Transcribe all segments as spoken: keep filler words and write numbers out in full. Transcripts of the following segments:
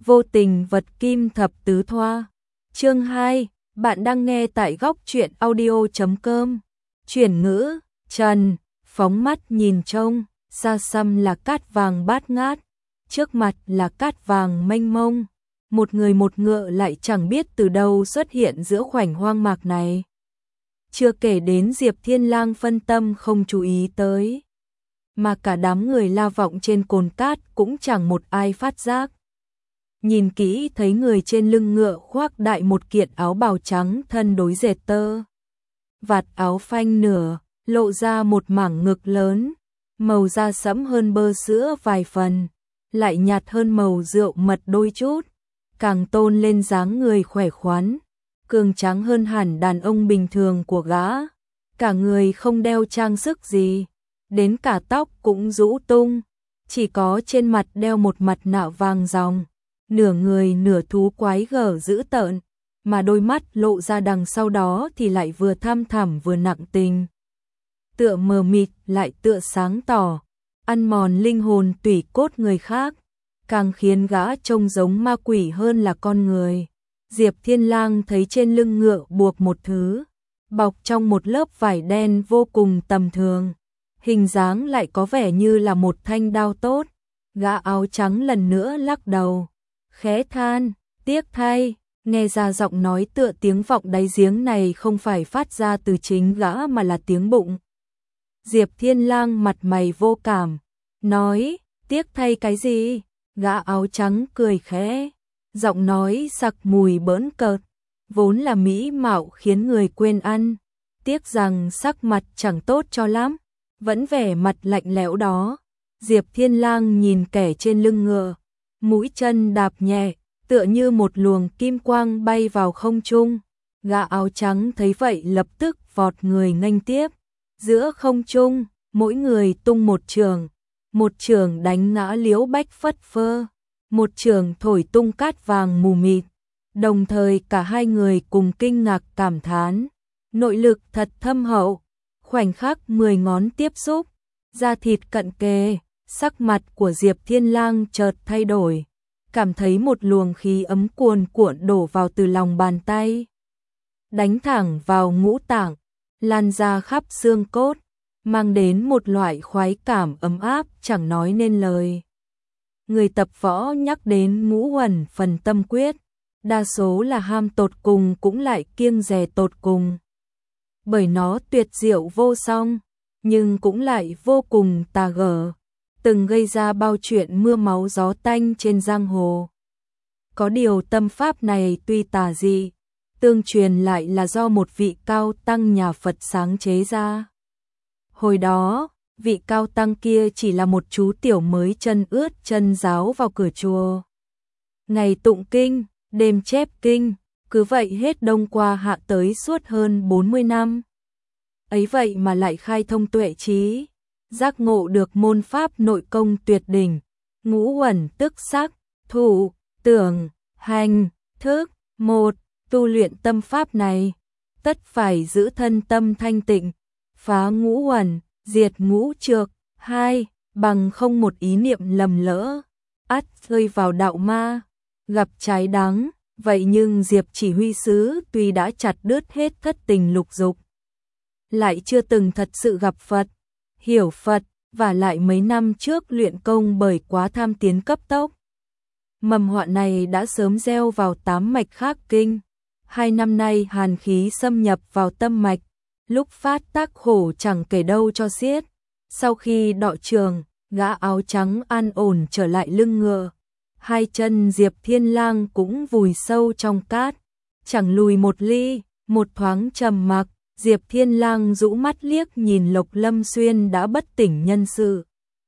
Vô tình vật kim thập tứ thoa. Chương hai, bạn đang nghe tại góc truyện audio chấm com. Chuyển ngữ, Trần, phóng mắt nhìn trông, xa xăm là cát vàng bát ngát, trước mặt là cát vàng mênh mông. Một người một ngựa lại chẳng biết từ đâu xuất hiện giữa khoảnh hoang mạc này. Chưa kể đến Diệp Thiên Lang phân tâm không chú ý tới, mà cả đám người la vọng trên cồn cát cũng chẳng một ai phát giác. Nhìn kỹ thấy người trên lưng ngựa khoác đại một kiện áo bào trắng thân đối dệt tơ. Vạt áo phanh nửa, lộ ra một mảng ngực lớn, màu da sẫm hơn bơ sữa vài phần, lại nhạt hơn màu rượu mật đôi chút, càng tôn lên dáng người khỏe khoắn, cường tráng hơn hẳn đàn ông bình thường của gã. Cả người không đeo trang sức gì, đến cả tóc cũng rũ tung, chỉ có trên mặt đeo một mặt nạ vàng ròng, nửa người nửa thú quái gở dữ tợn, mà đôi mắt lộ ra đằng sau đó thì lại vừa thăm thẳm vừa nặng tình. Tựa mờ mịt lại tựa sáng tỏ, ăn mòn linh hồn tủy cốt người khác, càng khiến gã trông giống ma quỷ hơn là con người. Diệp Thiên Lang thấy trên lưng ngựa buộc một thứ, bọc trong một lớp vải đen vô cùng tầm thường, hình dáng lại có vẻ như là một thanh đao tốt. Gã áo trắng lần nữa lắc đầu, khẽ than, tiếc thay, nghe ra giọng nói tựa tiếng vọng đáy giếng này không phải phát ra từ chính gã mà là tiếng bụng. Diệp Thiên Lang mặt mày vô cảm, nói, tiếc thay cái gì? Gã áo trắng cười khẽ, giọng nói sặc mùi bỡn cợt, vốn là mỹ mạo khiến người quên ăn, tiếc rằng sắc mặt chẳng tốt cho lắm, vẫn vẻ mặt lạnh lẽo đó. Diệp Thiên Lang nhìn kẻ trên lưng ngựa, mũi chân đạp nhẹ, tựa như một luồng kim quang bay vào không trung. Gã áo trắng thấy vậy lập tức vọt người nghênh tiếp, giữa không trung, mỗi người tung một chưởng, một chưởng đánh ngã Liễu Bách phất phơ, một chưởng thổi tung cát vàng mù mịt. Đồng thời cả hai người cùng kinh ngạc cảm thán, nội lực thật thâm hậu. Khoảnh khắc mười ngón tiếp xúc, da thịt cận kề, sắc mặt của Diệp Thiên Lang chợt thay đổi, cảm thấy một luồng khí ấm cuồn cuộn đổ vào từ lòng bàn tay, đánh thẳng vào ngũ tạng, lan ra khắp xương cốt, mang đến một loại khoái cảm ấm áp chẳng nói nên lời. Người tập võ nhắc đến ngũ huẩn phần tâm quyết, đa số là ham tột cùng cũng lại kiêng dè tột cùng. Bởi nó tuyệt diệu vô song, nhưng cũng lại vô cùng tà gở, từng gây ra bao chuyện mưa máu gió tanh trên giang hồ. Có điều tâm pháp này tuy tà dị, tương truyền lại là do một vị cao tăng nhà Phật sáng chế ra. Hồi đó, vị cao tăng kia chỉ là một chú tiểu mới chân ướt chân giáo vào cửa chùa. Ngày tụng kinh, đêm chép kinh, cứ vậy hết đông qua hạ tới suốt hơn bốn mươi năm. Ấy vậy mà lại khai thông tuệ trí, giác ngộ được môn pháp nội công tuyệt đỉnh, ngũ huẩn tức sắc, thủ, tưởng, hành, thức. Một, tu luyện tâm pháp này, tất phải giữ thân tâm thanh tịnh, phá ngũ huẩn, diệt ngũ trược. Hai, bằng không một ý niệm lầm lỡ, ắt rơi vào đạo ma, gặp trái đắng. Vậy nhưng Diệp Chỉ Huy Sứ tuy đã chặt đứt hết thất tình lục dục, lại chưa từng thật sự gặp Phật, hiểu Phật, và lại mấy năm trước luyện công bởi quá tham tiến cấp tốc. Mầm họa này đã sớm gieo vào tám mạch khác kinh. Hai năm nay hàn khí xâm nhập vào tâm mạch, lúc phát tác khổ chẳng kể đâu cho xiết. Sau khi đọ trường, gã áo trắng an ổn trở lại lưng ngựa. Hai chân Diệp Thiên Lang cũng vùi sâu trong cát, chẳng lùi một ly. Một thoáng trầm mặc, Diệp Thiên Lang rũ mắt liếc nhìn Lộc Lâm Xuyên đã bất tỉnh nhân sự.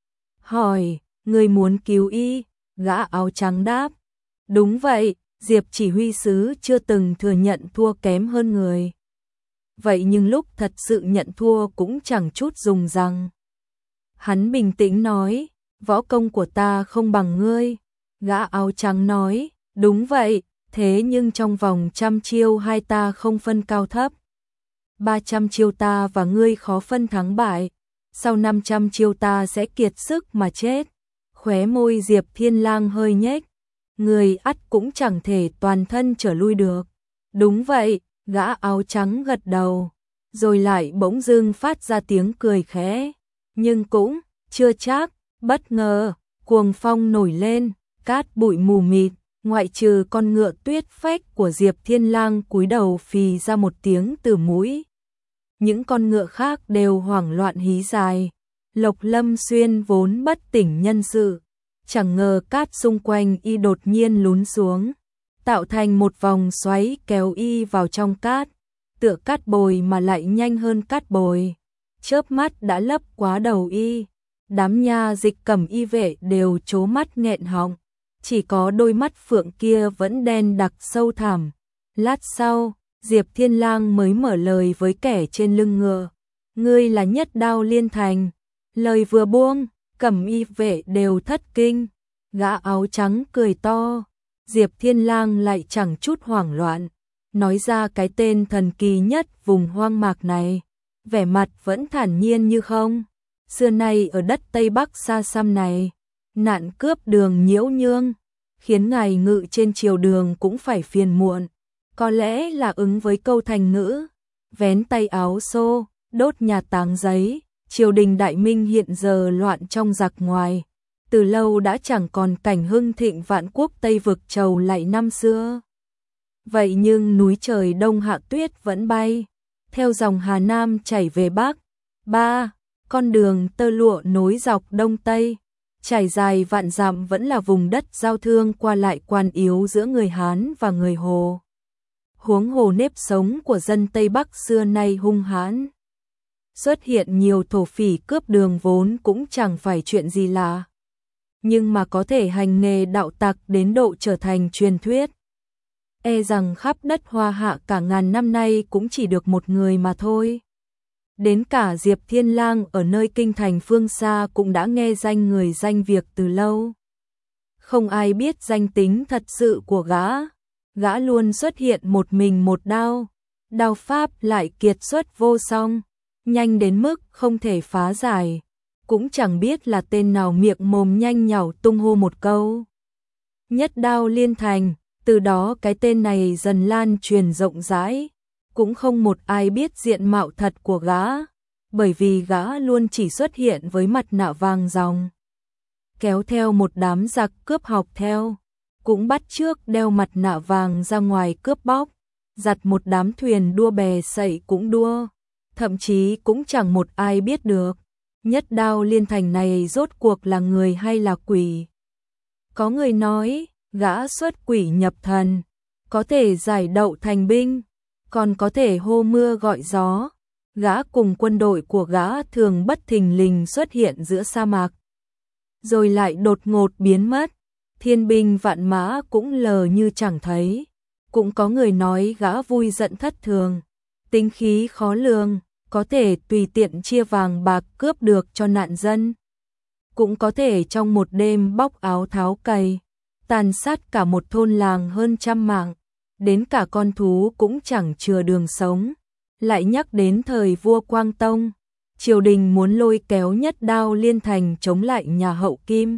Hỏi, người muốn cứu y? Gã áo trắng đáp, đúng vậy. Diệp Chỉ Huy Sứ chưa từng thừa nhận thua kém hơn người. Vậy nhưng lúc thật sự nhận thua cũng chẳng chút dùng rằng. Hắn bình tĩnh nói, võ công của ta không bằng ngươi. Gã áo trắng nói, đúng vậy, thế nhưng trong vòng trăm chiêu hai ta không phân cao thấp. Ba trăm chiêu ta và ngươi khó phân thắng bại, sau năm trăm chiêu ta sẽ kiệt sức mà chết. Khóe môi Diệp Thiên Lang hơi nhếch, người ắt cũng chẳng thể toàn thân trở lui được. Đúng vậy, gã áo trắng gật đầu, rồi lại bỗng dưng phát ra tiếng cười khẽ. Nhưng cũng chưa chắc, bất ngờ, cuồng phong nổi lên, cát bụi mù mịt, ngoại trừ con ngựa tuyết phách của Diệp Thiên Lang cúi đầu phì ra một tiếng từ mũi. Những con ngựa khác đều hoảng loạn hí dài. Lộc Lâm Xuyên vốn bất tỉnh nhân sự, chẳng ngờ cát xung quanh y đột nhiên lún xuống, tạo thành một vòng xoáy kéo y vào trong cát, tựa cát bồi mà lại nhanh hơn cát bồi, chớp mắt đã lấp quá đầu y. Đám nha dịch cẩm y vệ đều trố mắt nghẹn họng, chỉ có đôi mắt phượng kia vẫn đen đặc sâu thẳm. Lát sau, Diệp Thiên Lang mới mở lời với kẻ trên lưng ngựa, ngươi là Nhất Đao Liên Thành. Lời vừa buông, cẩm y vệ đều thất kinh, gã áo trắng cười to, Diệp Thiên Lang lại chẳng chút hoảng loạn, nói ra cái tên thần kỳ nhất vùng hoang mạc này, vẻ mặt vẫn thản nhiên như không. Xưa nay ở đất Tây Bắc xa xăm này, nạn cướp đường nhiễu nhương, khiến ngài ngự trên triều đường cũng phải phiền muộn, có lẽ là ứng với câu thành ngữ, vén tay áo xô, đốt nhà táng giấy. Triều đình Đại Minh hiện giờ loạn trong giặc ngoài, từ lâu đã chẳng còn cảnh hưng thịnh vạn quốc Tây vực trầu lại năm xưa. Vậy nhưng núi trời đông hạ tuyết vẫn bay, theo dòng Hà Nam chảy về Bắc. Ba, con đường tơ lụa nối dọc Đông Tây, trải dài vạn dặm vẫn là vùng đất giao thương qua lại quan yếu giữa người Hán và người Hồ. Huống hồ nếp sống của dân Tây Bắc xưa nay hung hãn. Xuất hiện nhiều thổ phỉ cướp đường vốn cũng chẳng phải chuyện gì lạ. Nhưng mà có thể hành nghề đạo tặc đến độ trở thành truyền thuyết. E rằng khắp đất Hoa Hạ cả ngàn năm nay cũng chỉ được một người mà thôi. Đến cả Diệp Thiên Lang ở nơi kinh thành phương xa cũng đã nghe danh người danh việc từ lâu. Không ai biết danh tính thật sự của gã. Gã luôn xuất hiện một mình một đao. Đao pháp lại kiệt xuất vô song, nhanh đến mức không thể phá giải, cũng chẳng biết là tên nào miệng mồm nhanh nhảu tung hô một câu. Nhất Đao Liên Thành, từ đó cái tên này dần lan truyền rộng rãi, cũng không một ai biết diện mạo thật của gã, bởi vì gã luôn chỉ xuất hiện với mặt nạ vàng ròng, kéo theo một đám giặc cướp học theo, cũng bắt chước đeo mặt nạ vàng ra ngoài cướp bóc, giặt một đám thuyền đua bè sậy cũng đua. Thậm chí cũng chẳng một ai biết được, Nhất Đao Liên Thành này rốt cuộc là người hay là quỷ. Có người nói, gã xuất quỷ nhập thần, có thể giải đậu thành binh, còn có thể hô mưa gọi gió. Gã cùng quân đội của gã thường bất thình lình xuất hiện giữa sa mạc, rồi lại đột ngột biến mất, thiên binh vạn mã cũng lờ như chẳng thấy. Cũng có người nói gã vui giận thất thường, tính khí khó lường, có thể tùy tiện chia vàng bạc cướp được cho nạn dân. Cũng có thể trong một đêm bóc áo tháo cày, tàn sát cả một thôn làng hơn trăm mạng, đến cả con thú cũng chẳng chừa đường sống. Lại nhắc đến thời vua Quang Tông, triều đình muốn lôi kéo Nhất Đao Liên Thành chống lại nhà Hậu Kim.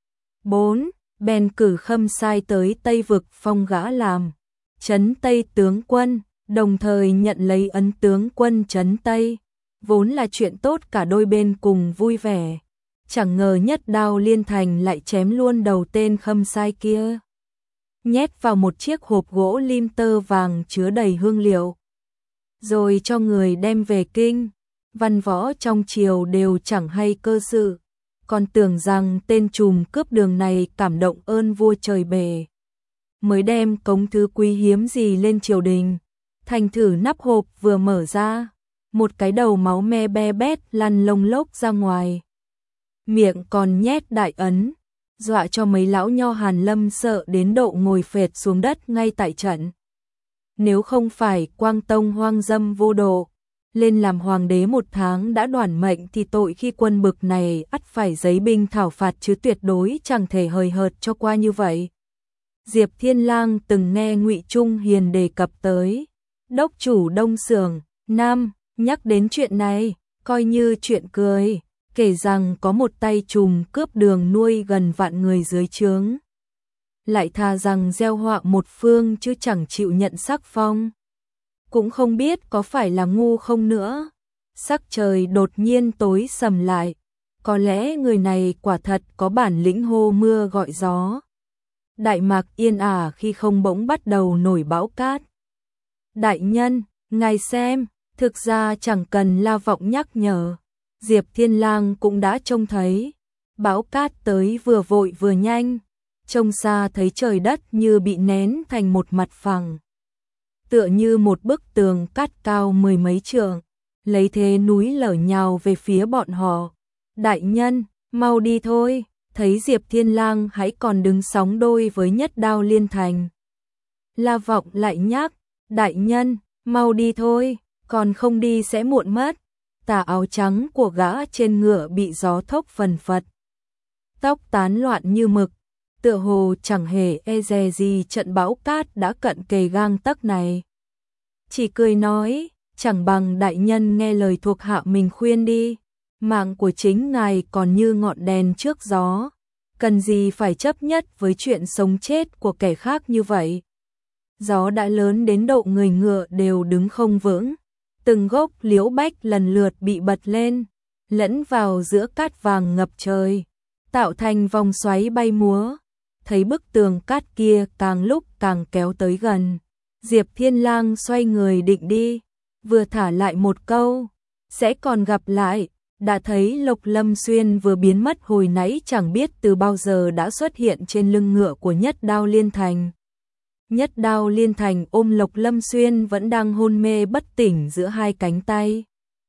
bốn. Bèn cử Khâm Sai tới Tây vực phong gã làm trấn Tây tướng quân, đồng thời nhận lấy ấn tướng quân trấn Tây, vốn là chuyện tốt cả đôi bên cùng vui vẻ. Chẳng ngờ Nhất Đao Liên Thành lại chém luôn đầu tên Khâm Sai kia, nhét vào một chiếc hộp gỗ lim tơ vàng chứa đầy hương liệu, rồi cho người đem về kinh. Văn võ trong triều đều chẳng hay cơ sự, còn tưởng rằng tên trùm cướp đường này cảm động ơn vua trời bề, mới đem cống thứ quý hiếm gì lên triều đình. Thành thử nắp hộp vừa mở ra, một cái đầu máu me be bét lăn lông lốc ra ngoài, miệng còn nhét đại ấn, dọa cho mấy lão nho Hàn Lâm sợ đến độ ngồi phệt xuống đất ngay tại trận. Nếu không phải Quang Tông hoang dâm vô độ, lên làm hoàng đế một tháng đã đoản mệnh, thì tội khi quân bực này ắt phải giấy binh thảo phạt, chứ tuyệt đối chẳng thể hời hợt cho qua như vậy. Diệp Thiên Lang từng nghe Ngụy Trung Hiền đề cập tới đốc chủ Đông Xưởng Nam nhắc đến chuyện này, coi như chuyện cười, kể rằng có một tay trùm cướp đường nuôi gần vạn người dưới trướng. lại thà rằng gieo họa một phương chứ chẳng chịu nhận sắc phong. Cũng không biết có phải là ngu không nữa. Sắc trời đột nhiên tối sầm lại, có lẽ người này quả thật có bản lĩnh hô mưa gọi gió. Đại Mạc yên ả khi không bỗng bắt đầu nổi bão cát. Đại nhân, ngài xem, thực ra chẳng cần La Vọng nhắc nhở, Diệp Thiên Lang cũng đã trông thấy. Bão cát tới vừa vội vừa nhanh, trông xa thấy trời đất như bị nén thành một mặt phẳng. Tựa như một bức tường cát cao mười mấy trượng, lấy thế núi lở nhào về phía bọn họ. Đại nhân, mau đi thôi, thấy Diệp Thiên Lang hãy còn đứng sóng đôi với Nhất Đao Liên Thành. La Vọng lại nhắc, đại nhân, mau đi thôi, còn không đi sẽ muộn mất. Tà áo trắng của gã trên ngựa bị gió thốc phần phật, tóc tán loạn như mực, tựa hồ chẳng hề e dè gì trận bão cát đã cận kề gang tấc này. Chỉ cười nói, chẳng bằng đại nhân nghe lời thuộc hạ mình khuyên đi, mạng của chính ngài còn như ngọn đèn trước gió, cần gì phải chấp nhất với chuyện sống chết của kẻ khác như vậy. Gió đã lớn đến độ người ngựa đều đứng không vững, từng gốc liễu bách lần lượt bị bật lên, lẫn vào giữa cát vàng ngập trời, tạo thành vòng xoáy bay múa. Thấy bức tường cát kia càng lúc càng kéo tới gần, Diệp Thiên Lang xoay người định đi, vừa thả lại một câu, sẽ còn gặp lại, đã thấy Lộc Lâm Xuyên vừa biến mất hồi nãy chẳng biết từ bao giờ đã xuất hiện trên lưng ngựa của Nhất Đao Liên Thành. Nhất Đao Liên Thành ôm Lộc Lâm Xuyên vẫn đang hôn mê bất tỉnh giữa hai cánh tay,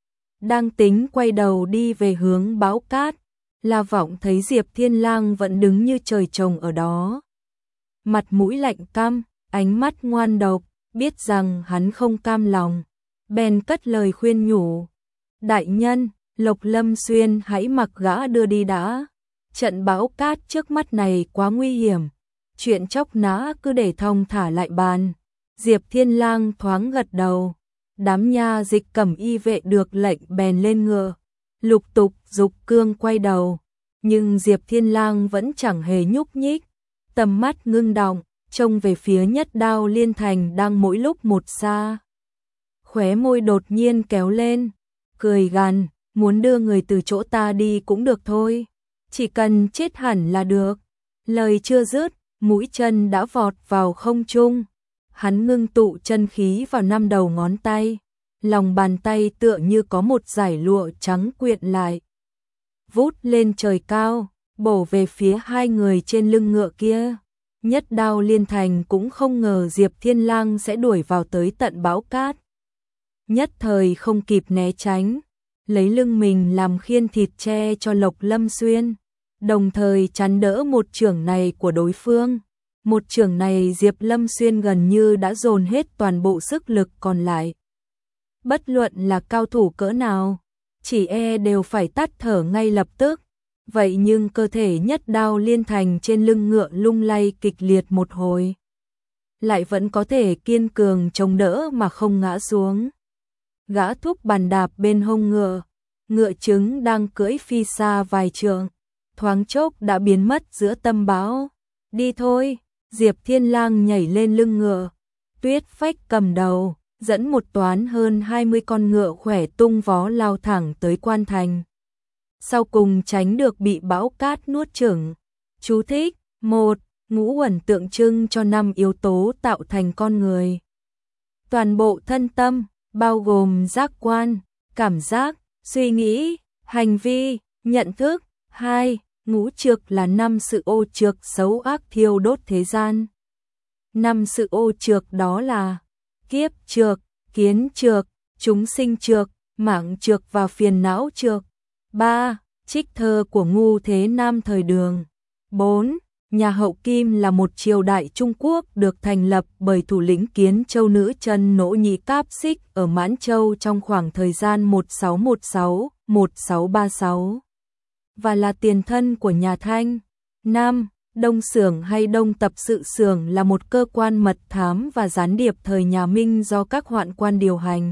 đang tính quay đầu đi về hướng bão cát. La Vọng thấy Diệp Thiên Lang vẫn đứng như trời trồng ở đó, mặt mũi lạnh căm, ánh mắt ngoan độc, biết rằng hắn không cam lòng, bèn cất lời khuyên nhủ, đại nhân, Lộc Lâm Xuyên hãy mặc gã đưa đi đã, trận bão cát trước mắt này quá nguy hiểm, chuyện chóc nã cứ để thong thả lại bàn. Diệp Thiên Lang thoáng gật đầu, đám nha dịch cẩm y vệ được lệnh bèn lên ngựa, lục tục dục cương quay đầu, nhưng Diệp Thiên Lang vẫn chẳng hề nhúc nhích, tầm mắt ngưng đọng, trông về phía Nhất Đao Liên Thành đang mỗi lúc một xa. Khóe môi đột nhiên kéo lên, cười gằn, muốn đưa người từ chỗ ta đi cũng được thôi, chỉ cần chết hẳn là được. Lời chưa dứt, mũi chân đã vọt vào không trung, hắn ngưng tụ chân khí vào năm đầu ngón tay, lòng bàn tay tựa như có một dải lụa trắng quyện lại, vút lên trời cao, bổ về phía hai người trên lưng ngựa kia. Nhất Đao Liên Thành cũng không ngờ Diệp Thiên Lang sẽ đuổi vào tới tận bão cát, nhất thời không kịp né tránh, lấy lưng mình làm khiên thịt che cho Lộc Lâm Xuyên, đồng thời chắn đỡ một chưởng này của đối phương. Một chưởng này Diệp Lâm Xuyên gần như đã dồn hết toàn bộ sức lực còn lại. Bất luận là cao thủ cỡ nào, chỉ e đều phải tắt thở ngay lập tức. Vậy nhưng cơ thể Nhất Đao Liên Thành trên lưng ngựa lung lay kịch liệt một hồi, lại vẫn có thể kiên cường chống đỡ mà không ngã xuống. Gã thúc bàn đạp bên hông ngựa, ngựa trứng đang cưỡi phi xa vài trượng, thoáng chốc đã biến mất giữa tâm bão. Đi thôi, Diệp Thiên Lang nhảy lên lưng ngựa, Tuyết Phách cầm đầu, dẫn một toán hơn hai mươi con ngựa khỏe tung vó lao thẳng tới quan thành. Sau cùng tránh được bị bão cát nuốt chửng. Chú thích: một. Ngũ uẩn tượng trưng cho năm yếu tố tạo thành con người. Toàn bộ thân tâm, bao gồm giác quan, cảm giác, suy nghĩ, hành vi, nhận thức. Hai. Ngũ trược là năm sự ô trược xấu ác thiêu đốt thế gian. Năm sự ô trược đó là kiếp trược, kiến trược, chúng sinh trược, mạng trược và phiền não trược. Ba. Trích thơ của Ngu Thế Nam thời Đường. Bốn. Nhà Hậu Kim là một triều đại Trung Quốc được thành lập bởi thủ lĩnh Kiến Châu nữ chân Nỗ Nhĩ Cáp Xích ở Mãn Châu trong khoảng thời gian một nghìn sáu trăm mười sáu đến một nghìn sáu trăm ba mươi sáu và là tiền thân của nhà Thanh. Năm. Đông Xưởng hay Đông Tập Sự Xưởng là một cơ quan mật thám và gián điệp thời nhà Minh do các hoạn quan điều hành.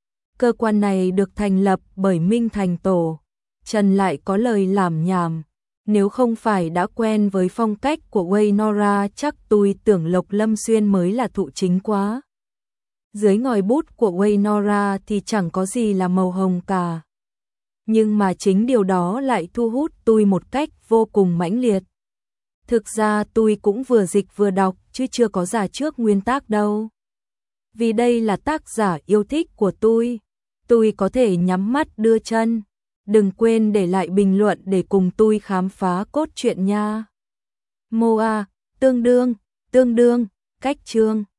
Cơ quan này được thành lập bởi Minh Thành Tổ. Trần lại có lời lảm nhảm, Nếu không phải đã quen với phong cách của Waynora chắc tôi tưởng Lộc Lâm Xuyên mới là thụ chính quá. Dưới ngòi bút của Waynora thì chẳng có gì là màu hồng cả. Nhưng mà chính điều đó lại thu hút tôi một cách vô cùng mãnh liệt. Thực ra tôi cũng vừa dịch vừa đọc chứ chưa có giả trước nguyên tác đâu. Vì đây là tác giả yêu thích của tôi, tôi có thể nhắm mắt đưa chân. Đừng quên để lại bình luận để cùng tôi khám phá cốt truyện nha. Moa, tương đương, tương đương, cách chương.